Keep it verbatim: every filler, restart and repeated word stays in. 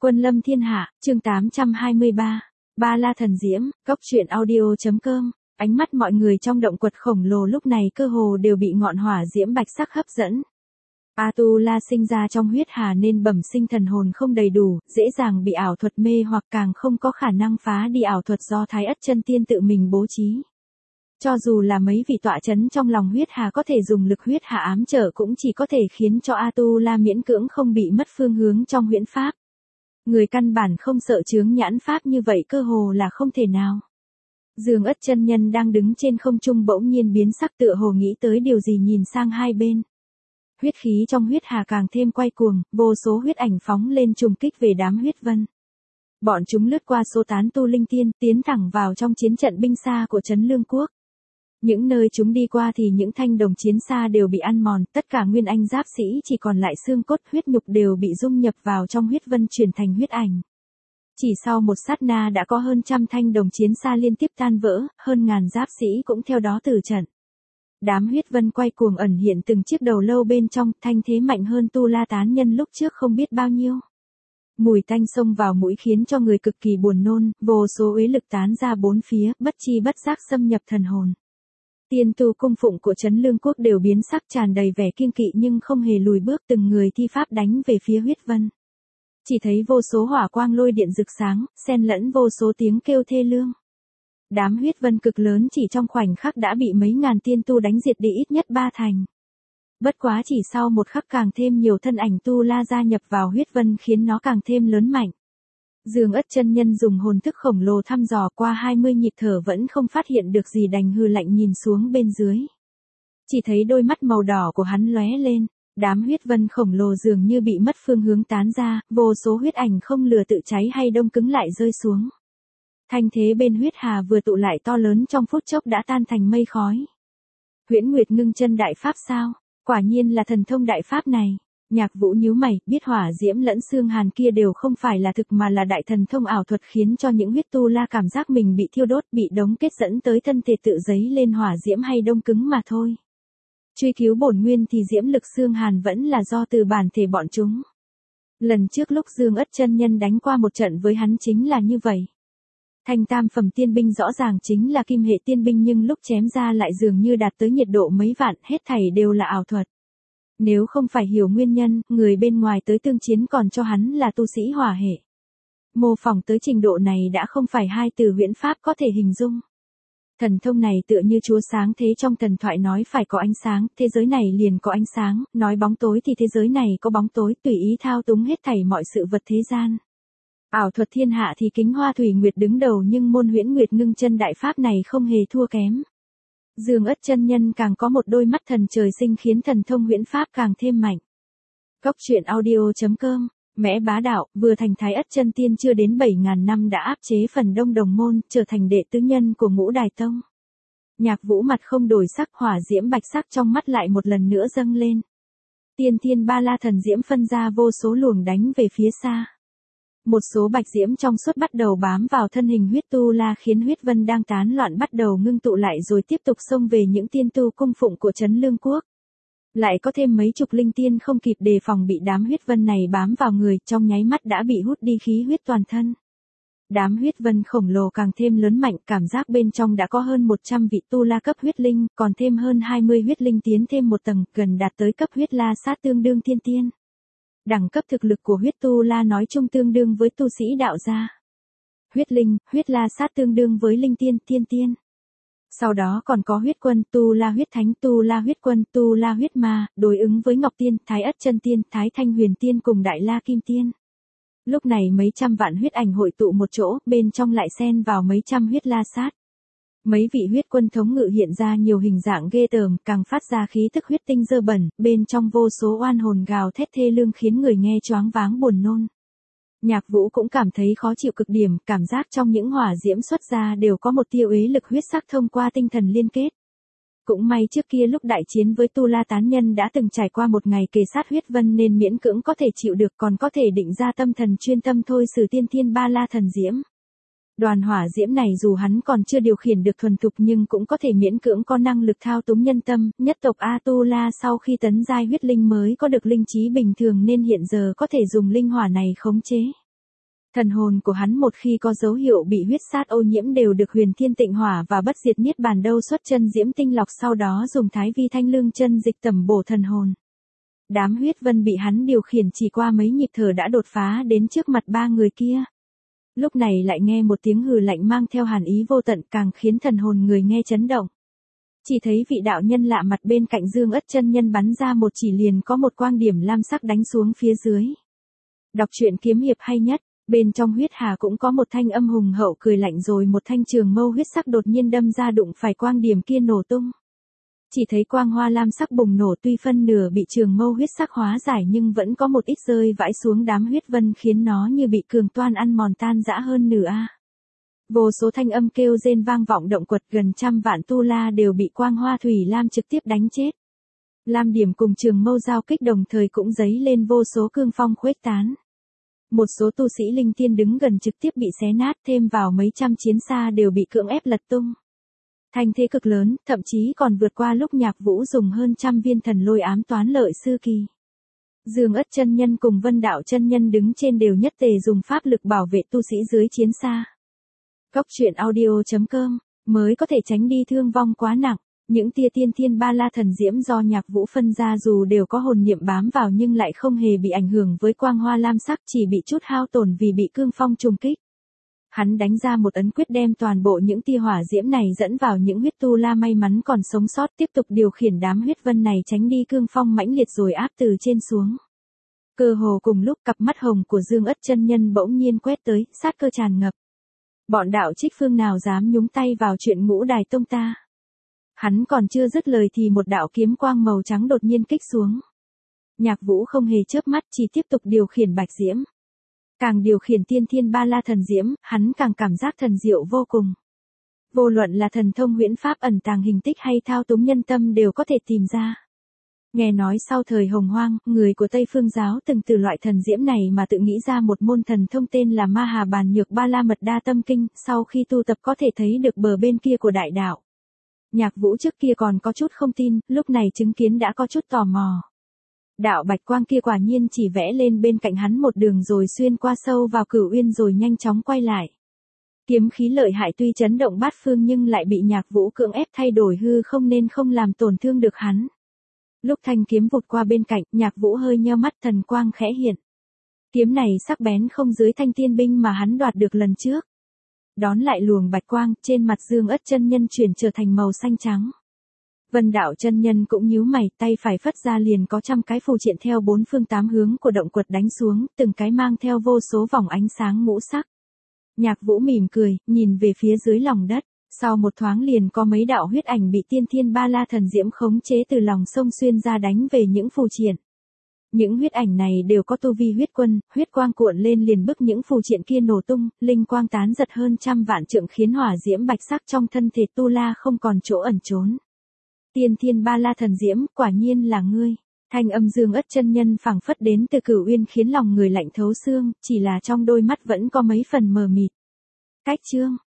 Quân lâm thiên hạ, chương tám trăm hai mươi ba. Ba la thần diễm, cốc truyện audio.com. Ánh mắt mọi người trong động quật khổng lồ lúc này cơ hồ đều bị ngọn hỏa diễm bạch sắc hấp dẫn. Atula sinh ra trong huyết hà nên bẩm sinh thần hồn không đầy đủ, dễ dàng bị ảo thuật mê hoặc càng không có khả năng phá đi ảo thuật do Thái Ất Chân Tiên tự mình bố trí. Cho dù là mấy vị tọa chấn trong lòng huyết hà có thể dùng lực huyết hà ám trở cũng chỉ có thể khiến cho Atula miễn cưỡng không bị mất phương hướng trong huyễn pháp. Người căn bản không sợ chướng nhãn pháp như vậy cơ hồ là không thể nào. Dương Ất chân nhân đang đứng trên không trung bỗng nhiên biến sắc tựa hồ nghĩ tới điều gì nhìn sang hai bên. Huyết khí trong huyết hà càng thêm quay cuồng, vô số huyết ảnh phóng lên trùng kích về đám huyết vân. Bọn chúng lướt qua số tán tu linh tiên, tiến thẳng vào trong chiến trận binh xa của Trấn Lương Quốc. Những nơi chúng đi qua thì những thanh đồng chiến xa đều bị ăn mòn, tất cả nguyên anh giáp sĩ chỉ còn lại xương cốt, huyết nhục đều bị dung nhập vào trong huyết vân chuyển thành huyết ảnh. Chỉ sau một sát na đã có hơn trăm thanh đồng chiến xa liên tiếp tan vỡ, hơn ngàn giáp sĩ cũng theo đó tử trận. Đám huyết vân quay cuồng ẩn hiện từng chiếc đầu lâu bên trong, thanh thế mạnh hơn Tu La tán nhân lúc trước không biết bao nhiêu. Mùi tanh xông vào mũi khiến cho người cực kỳ buồn nôn, vô số uế lực tán ra bốn phía, bất chi bất giác xâm nhập thần hồn. Tiên tu cung phụng của Trấn Lương Quốc đều biến sắc tràn đầy vẻ kiêng kỵ nhưng không hề lùi bước, từng người thi pháp đánh về phía huyết vân. Chỉ thấy vô số hỏa quang lôi điện rực sáng, xen lẫn vô số tiếng kêu thê lương. Đám huyết vân cực lớn chỉ trong khoảnh khắc đã bị mấy ngàn tiên tu đánh diệt đi ít nhất ba thành. Bất quá chỉ sau một khắc càng thêm nhiều thân ảnh tu la gia nhập vào huyết vân khiến nó càng thêm lớn mạnh. Dương Ất chân nhân dùng hồn thức khổng lồ thăm dò qua hai mươi nhịp thở vẫn không phát hiện được gì đành hừ lạnh nhìn xuống bên dưới. Chỉ thấy đôi mắt màu đỏ của hắn lóe lên, đám huyết vân khổng lồ dường như bị mất phương hướng tán ra, vô số huyết ảnh không lừa tự cháy hay đông cứng lại rơi xuống. Thanh thế bên huyết hà vừa tụ lại to lớn trong phút chốc đã tan thành mây khói. Huyễn Nguyệt ngưng chân đại pháp sao? Quả nhiên là thần thông đại pháp này. Nhạc Vũ nhíu mày, biết hỏa diễm lẫn xương hàn kia đều không phải là thực mà là đại thần thông ảo thuật khiến cho những huyết tu la cảm giác mình bị thiêu đốt, bị đống kết dẫn tới thân thể tự giấy lên hỏa diễm hay đông cứng mà thôi. Truy cứu bổn nguyên thì diễm lực xương hàn vẫn là do từ bản thể bọn chúng. Lần trước lúc Dương Ất chân nhân đánh qua một trận với hắn chính là như vậy. Thanh tam phẩm tiên binh rõ ràng chính là kim hệ tiên binh nhưng lúc chém ra lại dường như đạt tới nhiệt độ mấy vạn, hết thảy đều là ảo thuật. Nếu không phải hiểu nguyên nhân, người bên ngoài tới tương chiến còn cho hắn là tu sĩ hỏa hệ. Mô phỏng tới trình độ này đã không phải hai từ huyễn pháp có thể hình dung. Thần thông này tựa như chúa sáng thế trong thần thoại nói phải có ánh sáng, thế giới này liền có ánh sáng, nói bóng tối thì thế giới này có bóng tối, tùy ý thao túng hết thảy mọi sự vật thế gian. Ảo thuật thiên hạ thì Kính Hoa Thủy Nguyệt đứng đầu nhưng môn Huyễn Nguyệt ngưng chân đại pháp này không hề thua kém. Dương Ất chân nhân càng có một đôi mắt thần trời sinh khiến thần thông huyễn pháp càng thêm mạnh. Cốc truyện audio.com. Mẽ bá đạo, vừa thành Thái Ất chân tiên chưa đến bảy ngàn năm đã áp chế phần đông đồng môn, trở thành đệ tứ nhân của Ngũ Đài Tông. Nhạc Vũ mặt không đổi sắc, hỏa diễm bạch sắc trong mắt lại một lần nữa dâng lên. Tiên thiên ba la thần diễm phân ra vô số luồng đánh về phía xa. Một số bạch diễm trong suốt bắt đầu bám vào thân hình huyết tu la khiến huyết vân đang tán loạn bắt đầu ngưng tụ lại rồi tiếp tục xông về những tiên tu cung phụng của Trấn Lương Quốc. Lại có thêm mấy chục linh tiên không kịp đề phòng bị đám huyết vân này bám vào người, trong nháy mắt đã bị hút đi khí huyết toàn thân. Đám huyết vân khổng lồ càng thêm lớn mạnh, cảm giác bên trong đã có hơn một trăm vị tu la cấp huyết linh, còn thêm hơn hai mươi huyết linh tiến thêm một tầng, gần đạt tới cấp huyết la sát tương đương thiên tiên. Đẳng cấp thực lực của huyết tu la nói chung tương đương với tu sĩ đạo gia. Huyết linh, huyết la sát tương đương với linh tiên, thiên tiên. Sau đó còn có huyết quân, tu la huyết thánh, tu la huyết quân, tu la huyết ma, đối ứng với Ngọc Tiên, Thái Ất chân tiên, Thái Thanh Huyền tiên cùng Đại La Kim tiên. Lúc này mấy trăm vạn huyết ảnh hội tụ một chỗ, bên trong lại xen vào mấy trăm huyết la sát. Mấy vị huyết quân thống ngự hiện ra nhiều hình dạng ghê tởm, càng phát ra khí tức huyết tinh dơ bẩn, bên trong vô số oan hồn gào thét thê lương khiến người nghe choáng váng buồn nôn. Nhạc Vũ cũng cảm thấy khó chịu cực điểm, cảm giác trong những hỏa diễm xuất ra đều có một tia uế lực huyết sắc thông qua tinh thần liên kết. Cũng may trước kia lúc đại chiến với Tu La tán nhân đã từng trải qua một ngày kề sát huyết vân nên miễn cưỡng có thể chịu được, còn có thể định ra tâm thần chuyên tâm thôi sử tiên thiên ba la thần diễm. Đoàn hỏa diễm này dù hắn còn chưa điều khiển được thuần thục nhưng cũng có thể miễn cưỡng có năng lực thao túng nhân tâm, nhất tộc Atula sau khi tấn giai huyết linh mới có được linh trí bình thường nên hiện giờ có thể dùng linh hỏa này khống chế. Thần hồn của hắn một khi có dấu hiệu bị huyết sát ô nhiễm đều được Huyền Thiên Tịnh Hỏa và Bất Diệt Niết Bàn Đâu xuất chân diễm tinh lọc, sau đó dùng Thái Vi Thanh Lương chân dịch tẩm bổ thần hồn. Đám huyết vân bị hắn điều khiển chỉ qua mấy nhịp thở đã đột phá đến trước mặt ba người kia. Lúc này lại nghe một tiếng hừ lạnh mang theo hàn ý vô tận, càng khiến thần hồn người nghe chấn động. Chỉ thấy vị đạo nhân lạ mặt bên cạnh Dương Ất chân nhân bắn ra một chỉ liền có một quang điểm lam sắc đánh xuống phía dưới. Đọc truyện kiếm hiệp hay nhất, bên trong huyết hà cũng có một thanh âm hùng hậu cười lạnh, rồi một thanh trường mâu huyết sắc đột nhiên đâm ra đụng phải quang điểm kia nổ tung. Chỉ thấy quang hoa lam sắc bùng nổ, tuy phân nửa bị trường mâu huyết sắc hóa giải nhưng vẫn có một ít rơi vãi xuống đám huyết vân khiến nó như bị cường toan ăn mòn tan rã hơn nửa a. Vô số thanh âm kêu rên vang vọng động quật, gần trăm vạn tu la đều bị quang hoa thủy lam trực tiếp đánh chết. Lam điểm cùng trường mâu giao kích đồng thời cũng giấy lên vô số cương phong khuếch tán. Một số tu sĩ linh tiên đứng gần trực tiếp bị xé nát, thêm vào mấy trăm chiến xa đều bị cưỡng ép lật tung. Thanh thế cực lớn, thậm chí còn vượt qua lúc Nhạc Vũ dùng hơn trăm viên thần lôi ám toán lợi sư kỳ. Dương Ất chân nhân cùng Vân Đạo chân nhân đứng trên đều nhất tề dùng pháp lực bảo vệ tu sĩ dưới chiến xa. Cốc truyện audio chấm com mới có thể tránh đi thương vong quá nặng. Những tia tiên thiên ba la thần diễm do Nhạc Vũ phân ra dù đều có hồn niệm bám vào nhưng lại không hề bị ảnh hưởng với quang hoa lam sắc, chỉ bị chút hao tổn vì bị cương phong trùng kích. Hắn đánh ra một ấn quyết đem toàn bộ những tia hỏa diễm này dẫn vào những huyết tu la may mắn còn sống sót, tiếp tục điều khiển đám huyết vân này tránh đi cương phong mãnh liệt rồi áp từ trên xuống. Cơ hồ cùng lúc, cặp mắt hồng của Dương Ất chân nhân bỗng nhiên quét tới, sát cơ tràn ngập. Bọn đạo trích phương nào dám nhúng tay vào chuyện Ngũ Đài Tông ta? Hắn còn chưa dứt lời thì một đạo kiếm quang màu trắng đột nhiên kích xuống. Nhạc Vũ không hề chớp mắt, chỉ tiếp tục điều khiển bạch diễm. Càng điều khiển tiên thiên ba la thần diễm, hắn càng cảm giác thần diệu vô cùng. Vô luận là thần thông huyễn pháp ẩn tàng hình tích hay thao túng nhân tâm đều có thể tìm ra. Nghe nói sau thời Hồng Hoang, người của Tây Phương giáo từng từ loại thần diễm này mà tự nghĩ ra một môn thần thông tên là Ma Hà Bàn Nhược Ba La Mật Đa Tâm Kinh, sau khi tu tập có thể thấy được bờ bên kia của đại đạo. Nhạc Vũ trước kia còn có chút không tin, lúc này chứng kiến đã có chút tò mò. Đạo bạch quang kia quả nhiên chỉ vẽ lên bên cạnh hắn một đường rồi xuyên qua sâu vào Cửu Uyên rồi nhanh chóng quay lại. Kiếm khí lợi hại tuy chấn động bát phương nhưng lại bị Nhạc Vũ cưỡng ép thay đổi hư không nên không làm tổn thương được hắn. Lúc thanh kiếm vụt qua bên cạnh, Nhạc Vũ hơi nheo mắt, thần quang khẽ hiện. Kiếm này sắc bén không dưới thanh tiên binh mà hắn đoạt được lần trước. Đón lại luồng bạch quang, trên mặt Dương Ất chân nhân chuyển trở thành màu xanh trắng. Vân Đạo chân nhân cũng nhíu mày, tay phải phất ra liền có trăm cái phù triện theo bốn phương tám hướng của động quật đánh xuống, từng cái mang theo vô số vòng ánh sáng ngũ sắc. Nhạc Vũ mỉm cười, nhìn về phía dưới lòng đất, sau một thoáng liền có mấy đạo huyết ảnh bị tiên thiên ba la thần diễm khống chế từ lòng sông xuyên ra đánh về những phù triện. Những huyết ảnh này đều có tu vi huyết quân, huyết quang cuộn lên liền bức những phù triện kia nổ tung, linh quang tán giật hơn trăm vạn trượng khiến hỏa diễm bạch sắc trong thân thể tu la không còn chỗ ẩn trốn. Tiên thiên ba la thần diễm, quả nhiên là ngươi. Thanh âm Dương Ất chân nhân phảng phất đến từ Cửu Uyên khiến lòng người lạnh thấu xương, chỉ là trong đôi mắt vẫn có mấy phần mờ mịt. Cách chương